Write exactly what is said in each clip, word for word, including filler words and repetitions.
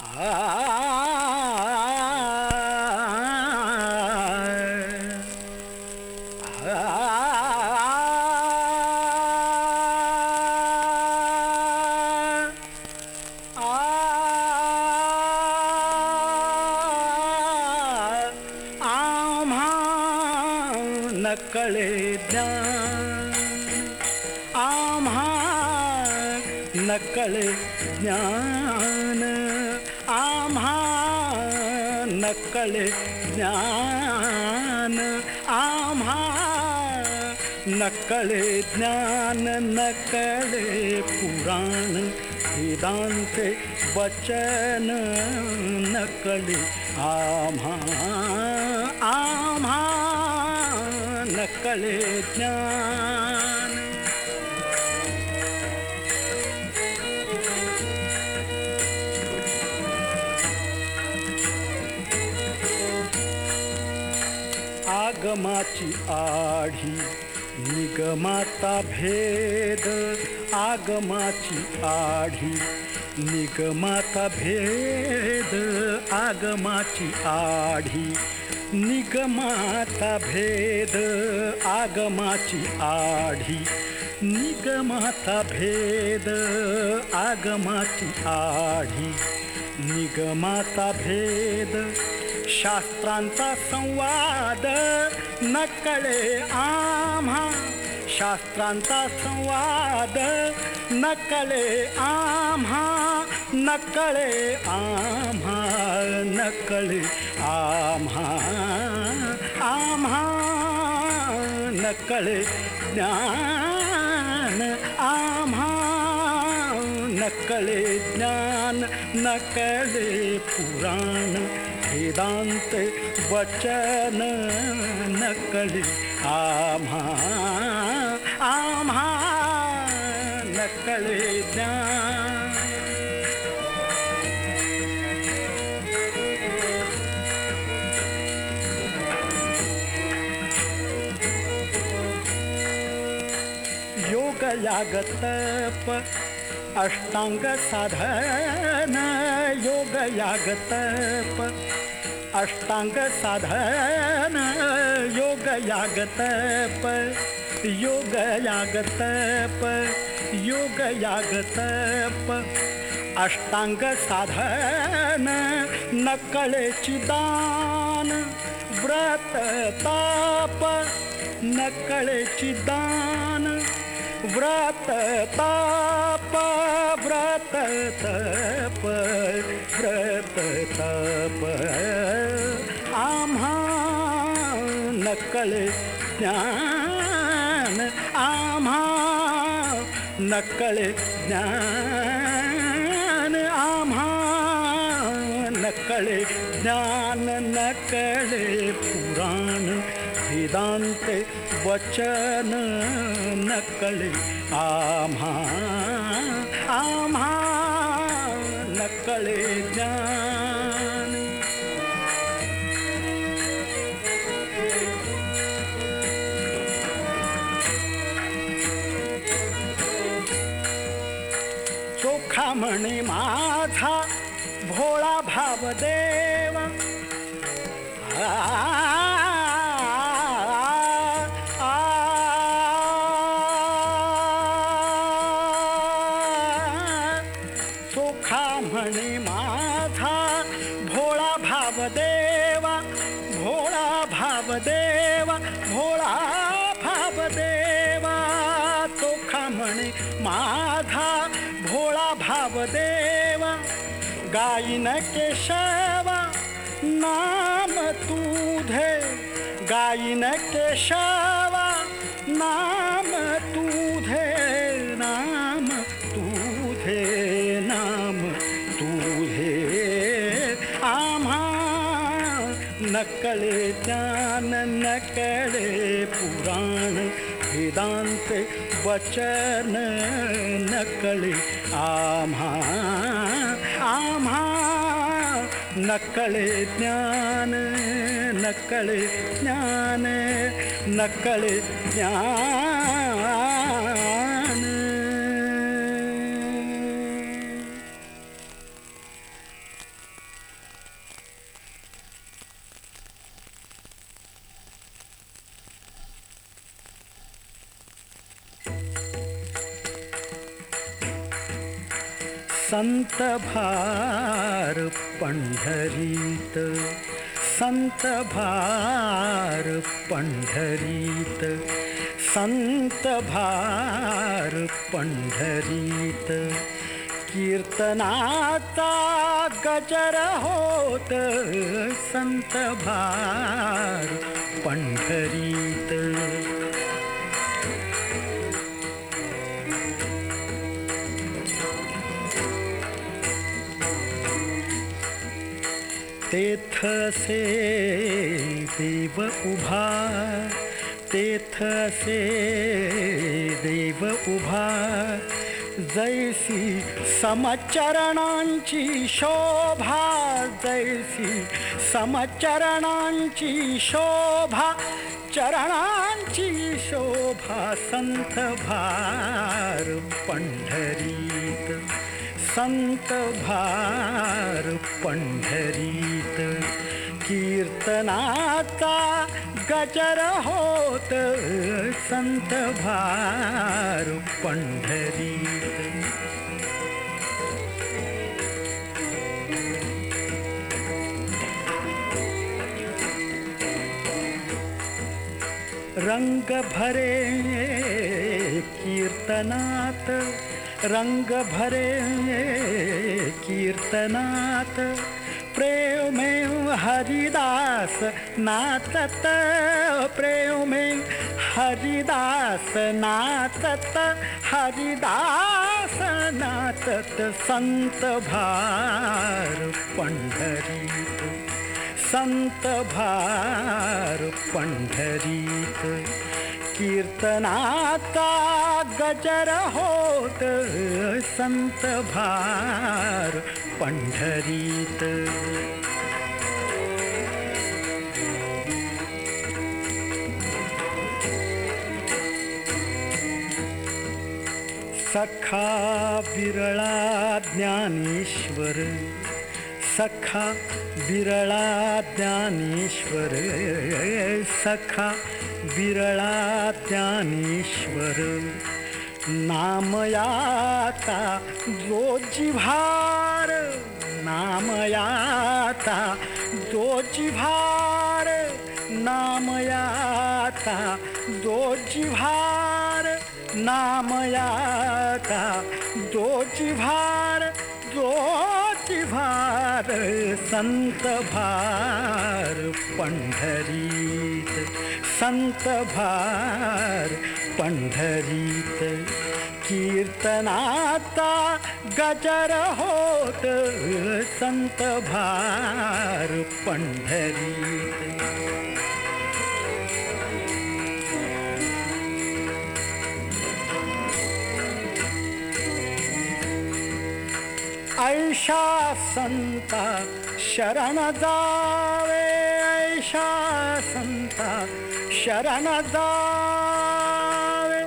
नकळे ज्ञान आम्हा नकळे ज्ञान आम्हा नकळे ज्ञान आम्हा नकळे ज्ञान नकळे पुराण वेदांत वचन नकळे आम्हा आम्हा नकळे ज्ञान आगमाची आढी निगमाता भेद आगमाची आढी निगमाता भेद आगमाची आढी निगमाता भेद आगमाची आढी निगमाता भेद आगमाची आढी निगमाता भेद शास्त्रांचा संवाद नकळे आम्हा शास्त्रांचा संवाद नकळे आम्हा नकळे आम्हा नकळे आम्हा आम्हा नकळे ज्ञान आम्हा नकळे ज्ञान नकळे पुराण वेदांत वचन नकळे आम्हा आम्हा नकळे ज्ञान योग याग तप अष्टांग साधन योग याग तप अष्टांग साधन योग याग तप योग याग तप योग याग तप अष्टांग साधन नकळेची दान व्रत ताप नकळेची दान व्रत ताप व्रत तप व्रत तप आम्हा नकळे ज्ञान आम्हा नकळे ज्ञान आम्हा नकळे ज्ञान नकळे पुराण वेदांत वचन नकळे आम्हा आम्हा नकळे ज्ञान चोखा म्हणे माझा भोळा भावदेव चोखा म्हणे माझा भोळा भावदेवा भोळा भावदेवा भोळा भावदेवा चोखा म्हणे माझा भोळा भावदेवा गायीन केशवा नाम तुझे गायीन केशवा नाम तुझे नाम तुझे नाम तुझे आम्हा नकळे ज्ञान नकळे पुराण वेदांत वचन नकळे आम्हा आम्हा नकळे ज्ञान नकळे ज्ञान नकळे ज्ञान संत भार पंढरीत, संत भार पंढरीत, संत भार पंढरीत. कीर्तनाचा गजर होत संत भार पंढरीत. तेथसे देव उभा, तेथसे देव उभा, जैसी समचरणांची शोभा, जैसी समचरणांची शोभा, चरणांची शोभा. संत भार पंढरीत, संत भार पंढरीत. कीर्तनाचा गजर होत संत भार पंढरीत. रंग भरे कीर्तनात, रंग भरे कीर्तनात. प्रेमे हरिदास नाचत, प्रेमे हरिदास नाचत, हरिदास नाचत. संत भार पंढरीत, संत भार पंढरीत. कीर्तनाचा गजर होत संत भार पंढरीत. सखा विरळा ज्ञानेश्वर, सखा विरळा ज्ञानेश्वर, सखा विरळा ज्ञानेश्वर. नामयाता जो जिव्हार, नामयाता जो जिव्हार, नामयाता जो जिव्हार, नामयाता जो जिव्हार, जो जिव्हार. संत भार पंढरीत, संत भार पंढरीत. कीर्तनाचा गजर होत संत भार पंढरीत. ऐशा संता शरण जावे, ऐशा संता शरण जावे.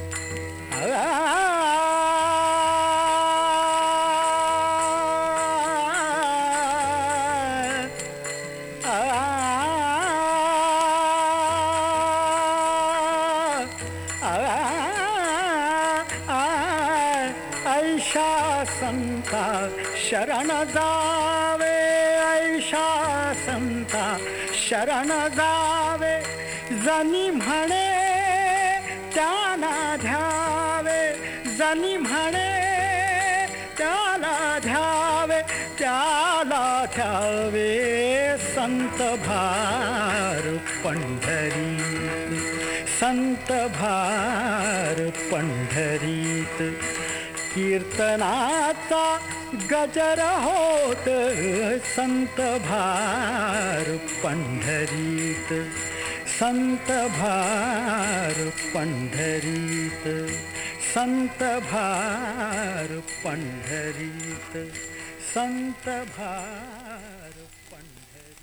ऐशा संता शरण जावे, ऐशा संता शरण जावे. जनी म्हणे त्याला ध्यावे, जनी म्हणे त्याला ध्यावे, त्याला ध्यावे. संत भार पंढरीत, संत भार पंढरीत. कीर्तनाचा गजर होत संत भार पंढरीत, संत भार पंढरीत, संत भार पंढरीत, संत भार पंढरीत.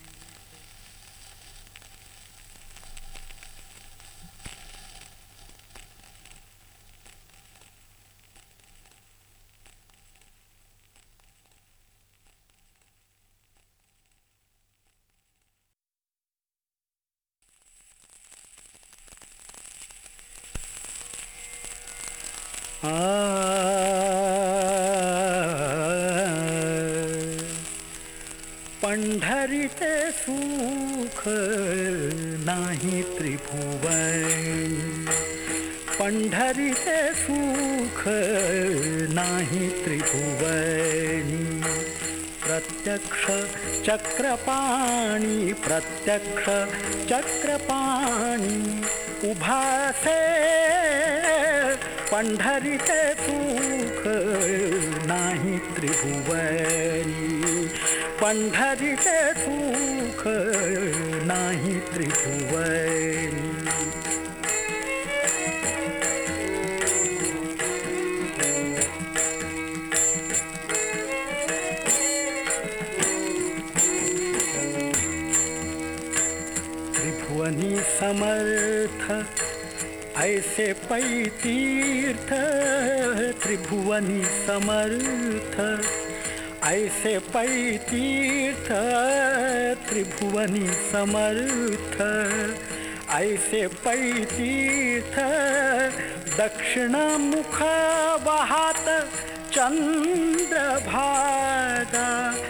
आ पंढरीचे सुख नाही त्रिभुवनी, पंढरीचे सुख नाही त्रिभुवनी. प्रत्यक्ष चक्रपाणी, प्रत्यक्ष चक्रपाणी उभासे, पंढरीचे सुख नाही त्रिभुवनी, पंढरीचे सुख नाही त्रिभुवनी. त्रिभुवनी समर्थ ऐसे पै तीर्थ, त्रिभुवनी समर्थ ऐसे पै तीर्थ, त्रिभुवनी समर्थ ऐसे पै तीर्थ. दक्षिणमुख वाहात चंद्रभागा,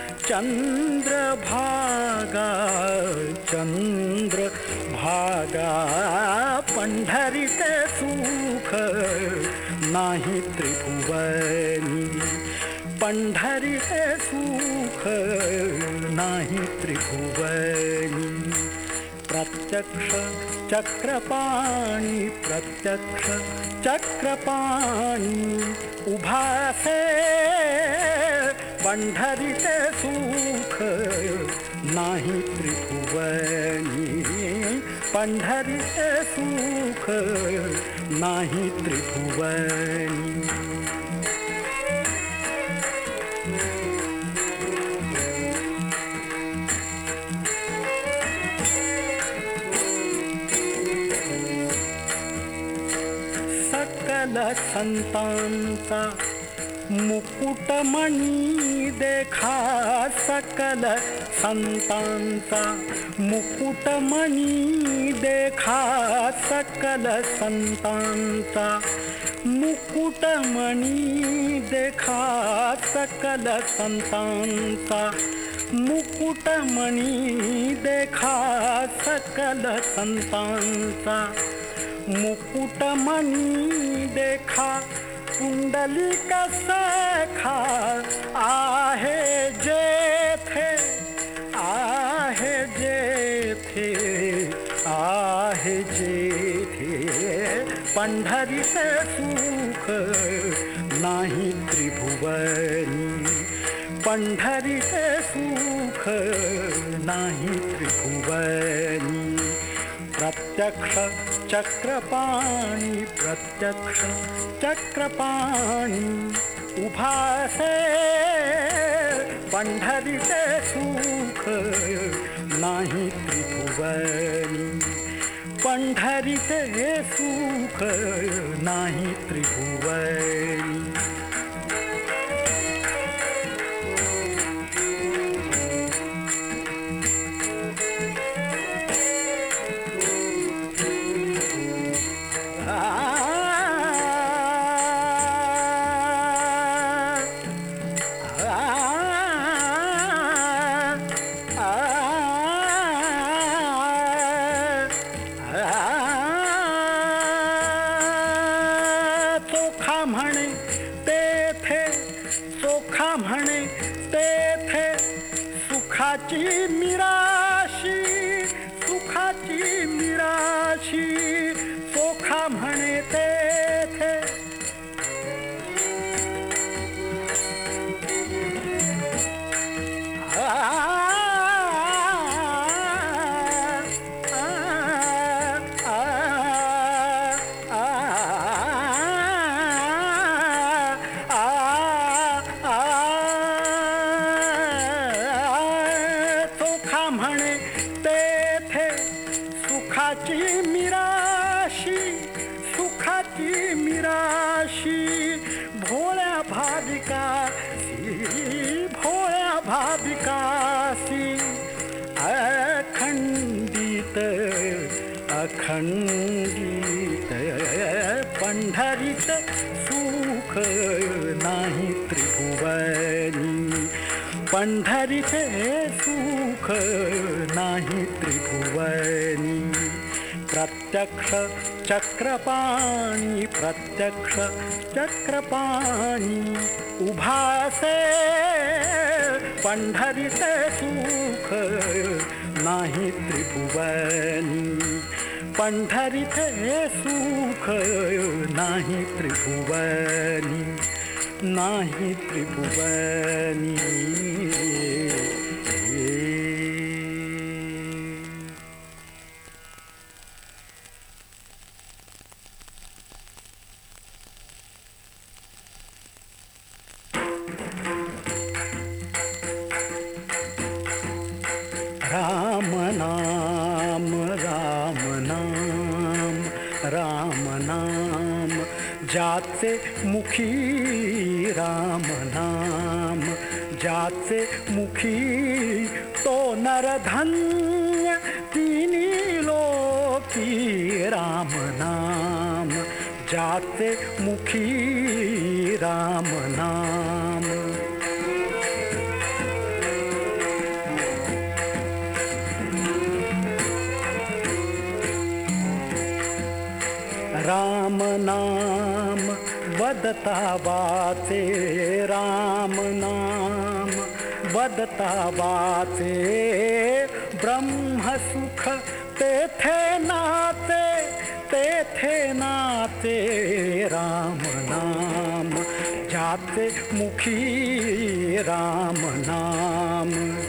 चंद्रभागा, चंद्रभागा. पंढरीचे सुख नाही त्रिभुवनी, पंढरीचे सुख नाही त्रिभुवनी. प्रत्यक्ष चक्रपाणी, प्रत्यक्ष चक्रपाणी उभासे, पंढरीचे सुख नाही त्रिभुवनी, पंढरीचे सुख नाही त्रिभुवनी. सकल संतांचा मुकुटमणी देखा, सकल संतांचा मुकुटमणी देखा, सकल संतांचा मुकुटमणी देखा, सकल संतांचा मुकुटमणी देखा, सकल संतांचा मुकुटमणी देखा. पुंडलिक सखा आहे जेथे, आहे जेथे, आहे जेथे. पंढरीचे सुख नाही त्रिभुवनी, पंढरीचे सुख नाही त्रिभुवनी. प्रत्यक्ष चक्रपाणी, प्रत्यक्ष चक्रपाणी उभासे, पंढरीचे सुख नाही त्रिभुवनी, पंढरीचे सुख नाही त्रिभुवनी. चोखा म्हणे तेथे, चोखा म्हणे तेथे सुखाची मिराशी, सुखाची मिराशी. चोखा म्हणे तेथे सुखाची मिराशी, सुखाची मिराशी. भोळ्या भाविकासी, भोळ्या भाविकासी अखंडित, अखंडित. पंढरीत सुख नाही त्रिभुवनी, पंढरीचे सुख नाही त्रिभुवनी. प्रत्यक्ष चक्रपाणी प्रत्यक्ष चक्रपाणी उभासे पंढरीचे सुख नाही त्रिभुवनी. पंढरीचे सुख नाही त्रिभुवनी नाही त्रिभुवनी. राम नाम राम नाम राम नाम जाचे मुखी. राम नाम जाचे मुखी तो नरधन्य तिनी लोकी. राम नाम जाचे मुखी. राम नाम राम नाम वदता वाचे. राम नाम वदता वाचे ब्रह्म सुख तेथे नाते तेथे नाते. राम नाम जाते मुखी. राम नाम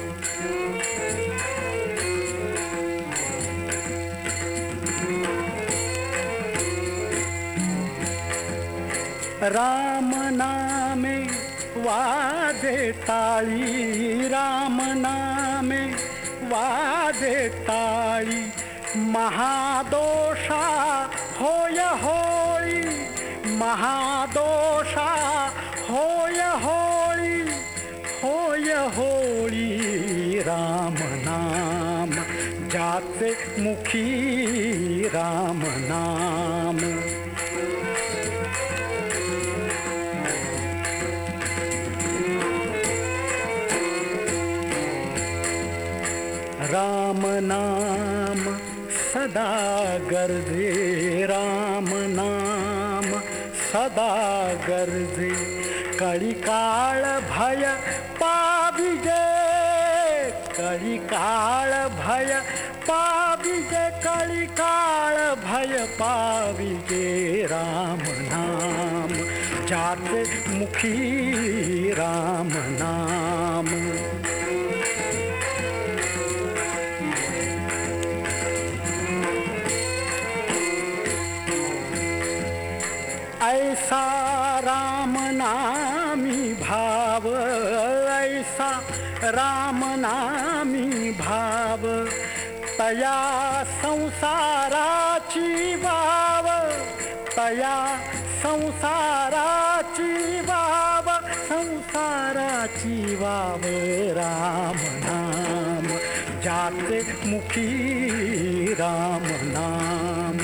राम नामे वाजे टाळी. राम नामे वाजे टाळी महादोषा होय होळी. महादोषा होय होळी होय होळी. राम नाम जाचे मुखी. राम नाम राम नाम सदा गर्जे. राम नाम सदा गर्जे कळिकाळ भय पाविजे. कळिकाळ भय पाविजे कळिकाळ भय पाविजे. राम नाम जाते मुखी. राम नाम ऐसा राम नामी भाव. ऐसा राम नामी भाव तया संसाराची वाव. तया संसाराची वाव संसाराची वाव. राम नाम जाते मुखी. राम नाम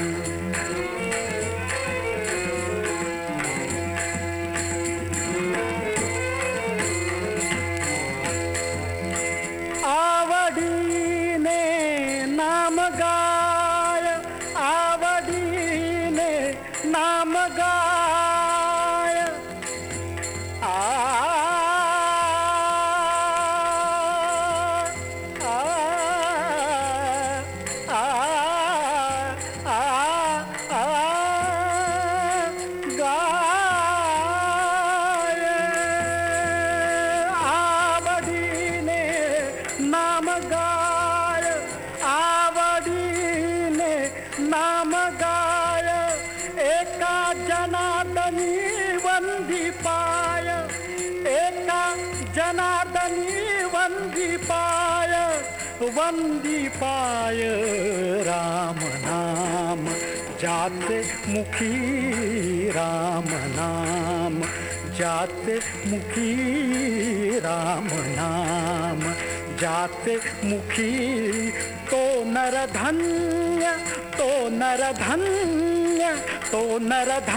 आवडीने नाम गाय. आवडीने नाम गाय. आ आ आ आ आ गाय. आवडीने नाम गाय. आवडीने नाम गाय. एका जनार्दनी वंदी पाय. एका जनार्दनी वंदी पाय. वंदी पाय. राम नाम जाते मुखी. राम नाम जाते मुखी. राम नाम जाते मुखी. तो नरधन्य तो नरधन्य तो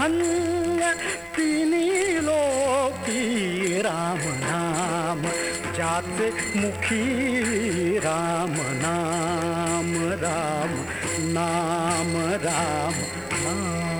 नरधन्य तिनी लोकी. राम नाम ज्याचे मुखी राम नाम राम नाम राम नाम